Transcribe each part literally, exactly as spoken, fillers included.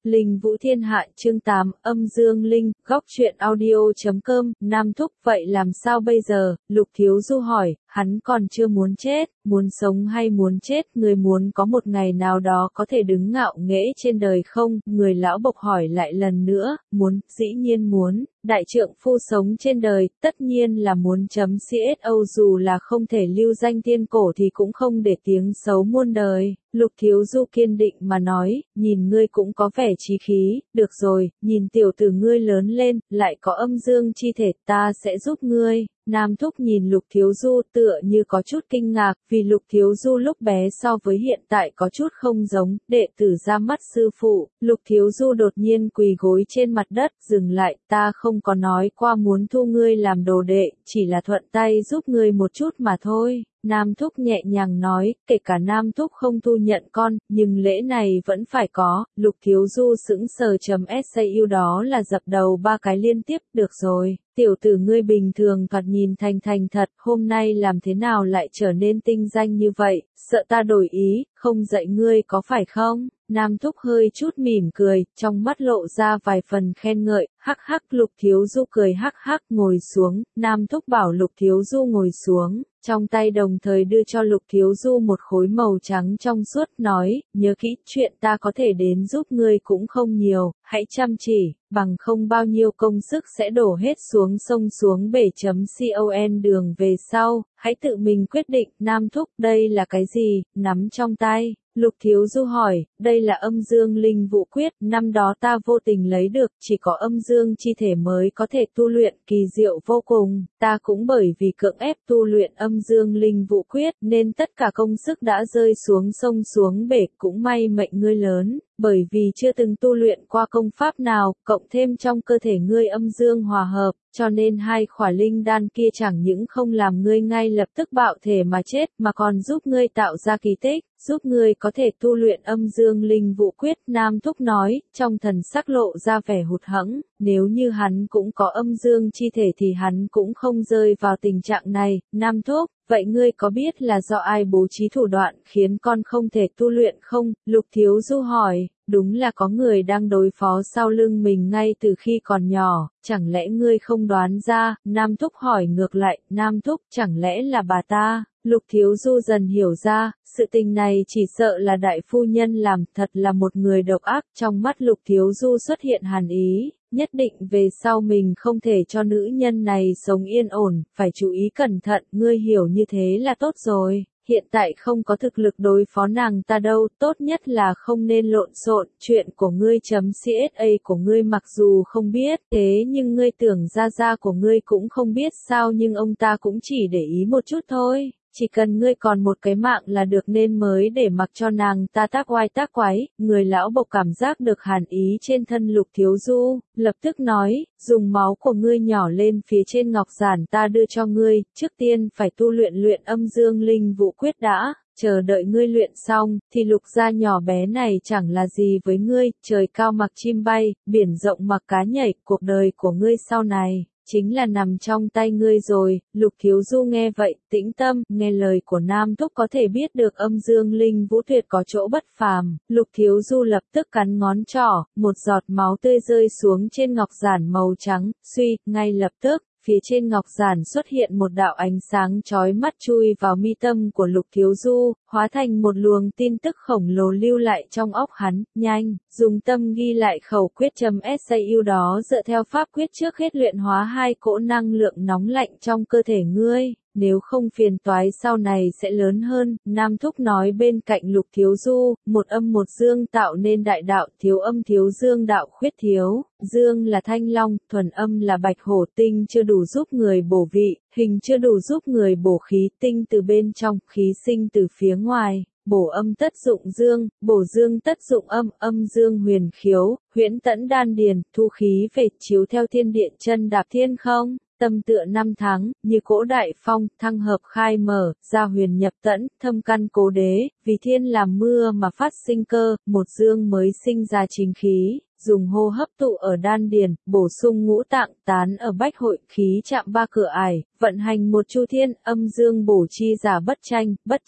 Linh Vũ Thiên Hạ chương tám, âm dương linh, góc truyện audio.com, Nam Thúc, vậy làm sao bây giờ? Lục Thiếu Du hỏi, hắn còn chưa muốn chết, muốn sống hay muốn chết, người muốn có một ngày nào đó có thể đứng ngạo nghễ trên đời không? Người lão bộc hỏi lại lần nữa, muốn, dĩ nhiên muốn, đại trượng phu sống trên đời, tất nhiên là muốn chấm xô dù là không thể lưu danh thiên cổ thì cũng không để tiếng xấu muôn đời. Lục Thiếu Du kiên định mà nói, nhìn ngươi cũng có vẻ chí khí, được rồi, nhìn tiểu tử ngươi lớn lên, lại có âm dương chi thể, ta sẽ giúp ngươi. Nam Thúc nhìn Lục Thiếu Du tựa như có chút kinh ngạc, vì Lục Thiếu Du lúc bé so với hiện tại có chút không giống, đệ tử ra mắt sư phụ. Lục Thiếu Du đột nhiên quỳ gối trên mặt đất, dừng lại, ta không có nói qua muốn thu ngươi làm đồ đệ, chỉ là thuận tay giúp ngươi một chút mà thôi. Nam Thúc nhẹ nhàng nói, kể cả Nam Thúc không thu nhận con, nhưng lễ này vẫn phải có. Lục Thiếu Du sững sờ chấm sao đó là dập đầu ba cái liên tiếp, được rồi. Tiểu tử ngươi bình thường thoạt nhìn thành thành thật, hôm nay làm thế nào lại trở nên tinh danh như vậy, sợ ta đổi ý, không dạy ngươi có phải không? Nam Thúc hơi chút mỉm cười, trong mắt lộ ra vài phần khen ngợi, hắc hắc. Lục Thiếu Du cười hắc hắc ngồi xuống, Nam Thúc bảo Lục Thiếu Du ngồi xuống, trong tay đồng thời đưa cho Lục Thiếu Du một khối màu trắng trong suốt, nói, nhớ kỹ, chuyện ta có thể đến giúp ngươi cũng không nhiều, hãy chăm chỉ, bằng không bao nhiêu công sức sẽ đổ hết xuống sông xuống bể chấm con đường về sau, hãy tự mình quyết định. Nam Thúc, đây là cái gì, nắm trong tay? Lục Thiếu Du hỏi, đây là âm dương linh vũ quyết, năm đó ta vô tình lấy được, chỉ có âm dương chi thể mới có thể tu luyện, kỳ diệu vô cùng, ta cũng bởi vì cưỡng ép tu luyện âm dương linh vũ quyết, nên tất cả công sức đã rơi xuống sông xuống bể, cũng may mệnh ngươi lớn, bởi vì chưa từng tu luyện qua công pháp nào, cộng thêm trong cơ thể ngươi âm dương hòa hợp, cho nên hai khỏa linh đan kia chẳng những không làm ngươi ngay lập tức bạo thể mà chết, mà còn giúp ngươi tạo ra kỳ tích, giúp ngươi có thể tu luyện âm dương linh vũ quyết. Nam Thúc nói, trong thần sắc lộ ra vẻ hụt hẫng, nếu như hắn cũng có âm dương chi thể thì hắn cũng không rơi vào tình trạng này. Nam Thúc, vậy ngươi có biết là do ai bố trí thủ đoạn khiến con không thể tu luyện không? Lục Thiếu Du hỏi, đúng là có người đang đối phó sau lưng mình ngay từ khi còn nhỏ, chẳng lẽ ngươi không đoán ra? Nam Thúc hỏi ngược lại, Nam Thúc, chẳng lẽ là bà ta? Lục Thiếu Du dần hiểu ra, sự tình này chỉ sợ là đại phu nhân làm, thật là một người độc ác. Trong mắt Lục Thiếu Du xuất hiện hàn ý, nhất định về sau mình không thể cho nữ nhân này sống yên ổn, phải chú ý cẩn thận, ngươi hiểu như thế là tốt rồi. Hiện tại không có thực lực đối phó nàng ta đâu, tốt nhất là không nên lộn xộn, chuyện của ngươi chấm ca của ngươi mặc dù không biết, thế nhưng ngươi tưởng gia gia của ngươi cũng không biết sao, nhưng ông ta cũng chỉ để ý một chút thôi. Chỉ cần ngươi còn một cái mạng là được nên mới để mặc cho nàng ta tác oai tác quái. Người lão bộc cảm giác được hàn ý trên thân Lục Thiếu Du, lập tức nói, dùng máu của ngươi nhỏ lên phía trên ngọc giản ta đưa cho ngươi, trước tiên phải tu luyện luyện âm dương linh vũ quyết đã, chờ đợi ngươi luyện xong, thì Lục gia nhỏ bé này chẳng là gì với ngươi, trời cao mặc chim bay, biển rộng mặc cá nhảy, cuộc đời của ngươi sau này chính là nằm trong tay ngươi rồi. Lục Thiếu Du nghe vậy, tĩnh tâm, nghe lời của Nam Thúc có thể biết được âm dương linh vũ tuyệt có chỗ bất phàm. Lục Thiếu Du lập tức cắn ngón trỏ, một giọt máu tươi rơi xuống trên ngọc giản màu trắng, suy, ngay lập tức, phía trên ngọc giản xuất hiện một đạo ánh sáng chói mắt chui vào mi tâm của Lục Thiếu Du, hóa thành một luồng tin tức khổng lồ lưu lại trong óc hắn. Nhanh, dùng tâm ghi lại khẩu quyết chấm sao đó, dựa theo pháp quyết trước hết luyện hóa hai cỗ năng lượng nóng lạnh trong cơ thể ngươi, nếu không phiền toái sau này sẽ lớn hơn. Nam Thúc nói bên cạnh Lục Thiếu Du, một âm một dương tạo nên đại đạo, thiếu âm thiếu dương đạo khuyết thiếu, dương là thanh long, thuần âm là bạch hổ, tinh chưa đủ giúp người bổ vị, hình chưa đủ giúp người bổ khí, tinh từ bên trong, khí sinh từ phía ngoài. Bổ âm tất dụng dương, bổ dương tất dụng âm, âm dương huyền khiếu, huyễn tẫn đan điền, thu khí về, chiếu theo thiên địa chân đạp thiên không. Tâm tựa năm tháng, như cỗ đại phong, thăng hợp khai mở, gia huyền nhập tẫn, thâm căn cố đế, vì thiên làm mưa mà phát sinh cơ, một dương mới sinh ra chính khí, dùng hô hấp tụ ở đan điền, bổ sung ngũ tạng, tán ở bách hội, khí chạm ba cửa ải, vận hành một chu thiên, âm dương bổ chi giả bất tranh, bất chấp,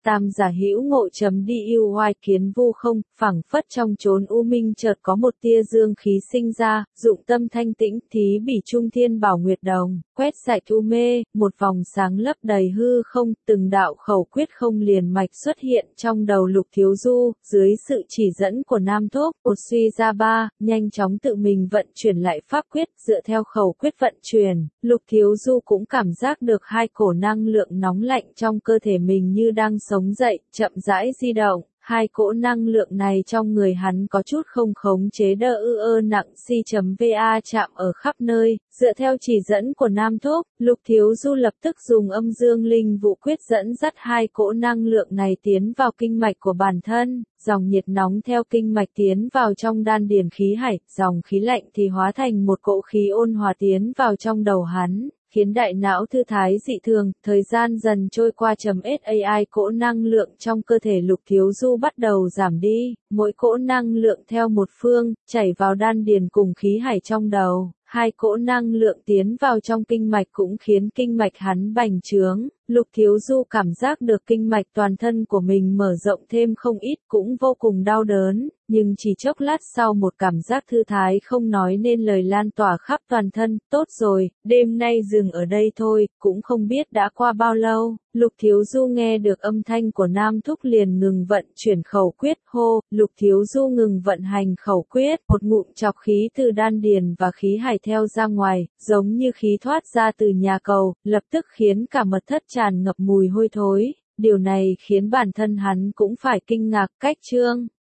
Tam giả hữu ngộ chấm đi yêu hoài kiến vu không, phảng phất trong chốn u minh chợt có một tia dương khí sinh ra, dụng tâm thanh tĩnh, thí bỉ trung thiên bảo nguyệt đồng, quét sạch u mê, một vòng sáng lấp đầy hư không, từng đạo khẩu quyết không liền mạch xuất hiện trong đầu Lục Thiếu Du, dưới sự chỉ dẫn của Nam Thúc, một suy ra ba, nhanh chóng tự mình vận chuyển lại pháp quyết, dựa theo khẩu quyết vận chuyển, Lục Thiếu Du cũng cảm giác được hai cổ năng lượng nóng lạnh trong cơ thể mình như đang sống dậy, chậm rãi di động. Hai cỗ năng lượng này trong người hắn có chút không khống chế đơ ư ơ nặng si.va chạm ở khắp nơi, dựa theo chỉ dẫn của Nam Thúc, Lục Thiếu Du lập tức dùng âm dương linh vụ quyết dẫn dắt hai cỗ năng lượng này tiến vào kinh mạch của bản thân, dòng nhiệt nóng theo kinh mạch tiến vào trong đan điền khí hải, dòng khí lạnh thì hóa thành một cỗ khí ôn hòa tiến vào trong đầu hắn, khiến đại não thư thái dị thường, thời gian dần trôi qua chấm sai cỗ năng lượng trong cơ thể Lục Thiếu Du bắt đầu giảm đi, mỗi cỗ năng lượng theo một phương, chảy vào đan điền cùng khí hải trong đầu, hai cỗ năng lượng tiến vào trong kinh mạch cũng khiến kinh mạch hắn bành trướng, Lục Thiếu Du cảm giác được kinh mạch toàn thân của mình mở rộng thêm không ít cũng vô cùng đau đớn. Nhưng chỉ chốc lát sau một cảm giác thư thái không nói nên lời lan tỏa khắp toàn thân, tốt rồi, đêm nay dừng ở đây thôi, cũng không biết đã qua bao lâu, Lục Thiếu Du nghe được âm thanh của Nam Thúc liền ngừng vận chuyển khẩu quyết, hô, Lục Thiếu Du ngừng vận hành khẩu quyết, một ngụm chọc khí từ đan điền và khí hải theo ra ngoài, giống như khí thoát ra từ nhà cầu, lập tức khiến cả mật thất tràn ngập mùi hôi thối, điều này khiến bản thân hắn cũng phải kinh ngạc, cách chương.